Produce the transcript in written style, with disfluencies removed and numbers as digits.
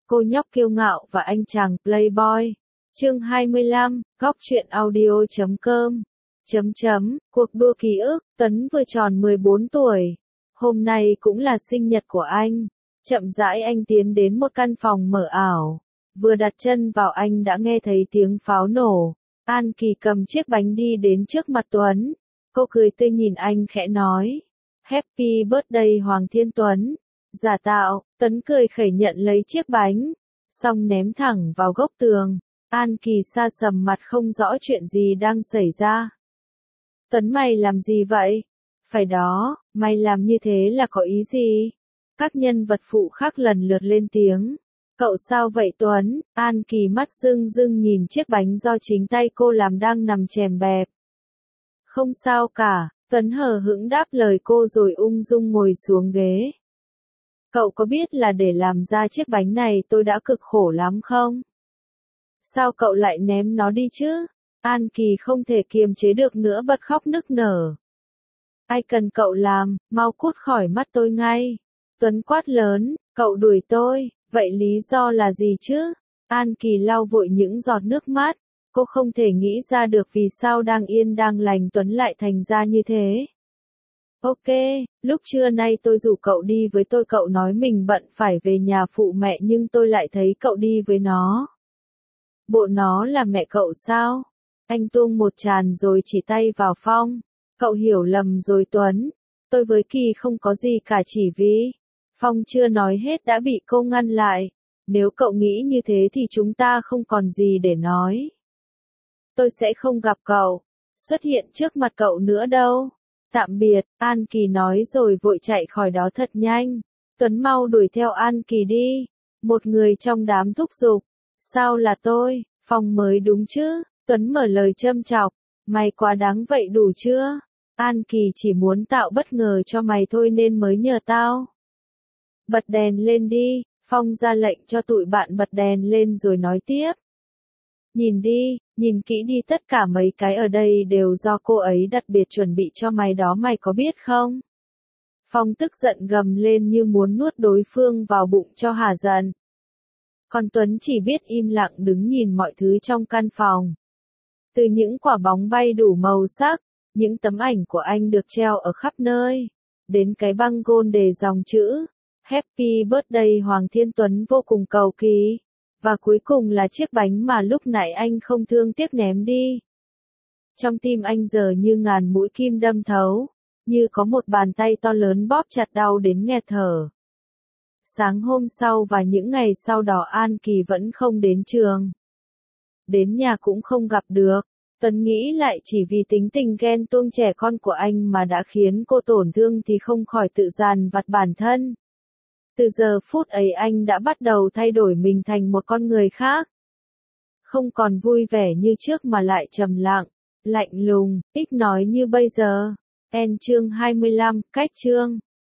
Cô nhóc kiêu ngạo và anh chàng playboy. Chương 25, góc truyện audio.com. Cuộc đua ký ức, Tuấn vừa tròn 14 tuổi. Hôm nay cũng là sinh nhật của anh. Chậm rãi anh tiến đến một căn phòng mờ ảo. Vừa đặt chân vào anh đã nghe thấy tiếng pháo nổ. An Kỳ cầm chiếc bánh đi đến trước mặt Tuấn. Cô cười tươi nhìn anh khẽ nói. Happy birthday Hoàng Thiên Tuấn. Giả tạo, Tuấn cười khẩy nhận lấy chiếc bánh. Xong ném thẳng vào góc tường. An Kỳ sa sầm mặt không rõ chuyện gì đang xảy ra. Tuấn mày làm gì vậy? Phải đó, mày làm như thế là có ý gì? Các nhân vật phụ khác lần lượt lên tiếng. Cậu sao vậy Tuấn? An Kỳ mắt rưng rưng nhìn chiếc bánh do chính tay cô làm đang nằm chèm bẹp. Không sao cả, Tuấn hờ hững đáp lời cô rồi ung dung ngồi xuống ghế. Cậu có biết là để làm ra chiếc bánh này tôi đã cực khổ lắm không? Sao cậu lại ném nó đi chứ? An Kỳ không thể kiềm chế được nữa bật khóc nức nở. Ai cần cậu làm, mau cút khỏi mắt tôi ngay. Tuấn quát lớn, cậu đuổi tôi, vậy lý do là gì chứ? An Kỳ lau vội những giọt nước mắt. Cô không thể nghĩ ra được vì sao đang yên đang lành Tuấn lại thành ra như thế. Ok, lúc trưa nay tôi rủ cậu đi với tôi, cậu nói mình bận phải về nhà phụ mẹ nhưng tôi lại thấy cậu đi với nó. Bộ nó là mẹ cậu sao? Anh tuông một tràng rồi chỉ tay vào Phong. Cậu hiểu lầm rồi Tuấn. Tôi với Kỳ không có gì cả, chỉ vì... Phong chưa nói hết đã bị cô ngăn lại. Nếu cậu nghĩ như thế thì chúng ta không còn gì để nói. Tôi sẽ không gặp cậu, xuất hiện trước mặt cậu nữa đâu. Tạm biệt, An Kỳ nói rồi vội chạy khỏi đó thật nhanh. Tuấn mau đuổi theo An Kỳ đi. Một người trong đám thúc giục. Sao là tôi? Phong mới đúng chứ? Tuấn mở lời châm chọc. Mày quá đáng vậy đủ chưa? An Kỳ chỉ muốn tạo bất ngờ cho mày thôi nên mới nhờ tao. Bật đèn lên đi. Phong ra lệnh cho tụi bạn bật đèn lên rồi nói tiếp. Nhìn đi, nhìn kỹ đi, tất cả mấy cái ở đây đều do cô ấy đặc biệt chuẩn bị cho mày đó, mày có biết không? Phong tức giận gầm lên như muốn nuốt đối phương vào bụng cho hả giận. Còn Tuấn chỉ biết im lặng đứng nhìn mọi thứ trong căn phòng. Từ những quả bóng bay đủ màu sắc, những tấm ảnh của anh được treo ở khắp nơi, đến cái băng gôn đề dòng chữ Happy Birthday Hoàng Thiên Tuấn vô cùng cầu kỳ. Và cuối cùng là chiếc bánh mà lúc nãy anh không thương tiếc ném đi. Trong tim anh giờ như ngàn mũi kim đâm thấu, như có một bàn tay to lớn bóp chặt đau đến nghẹt thở. Sáng hôm sau và những ngày sau đó An Kỳ vẫn không đến trường. Đến nhà cũng không gặp được. Tuấn nghĩ lại chỉ vì tính tình ghen tuông trẻ con của anh mà đã khiến cô tổn thương thì không khỏi tự dằn vặt bản thân. Từ giờ phút ấy anh đã bắt đầu thay đổi mình thành một con người khác. Không còn vui vẻ như trước mà lại trầm lặng, lạnh lùng, ít nói như bây giờ. Chương 25, cách chương.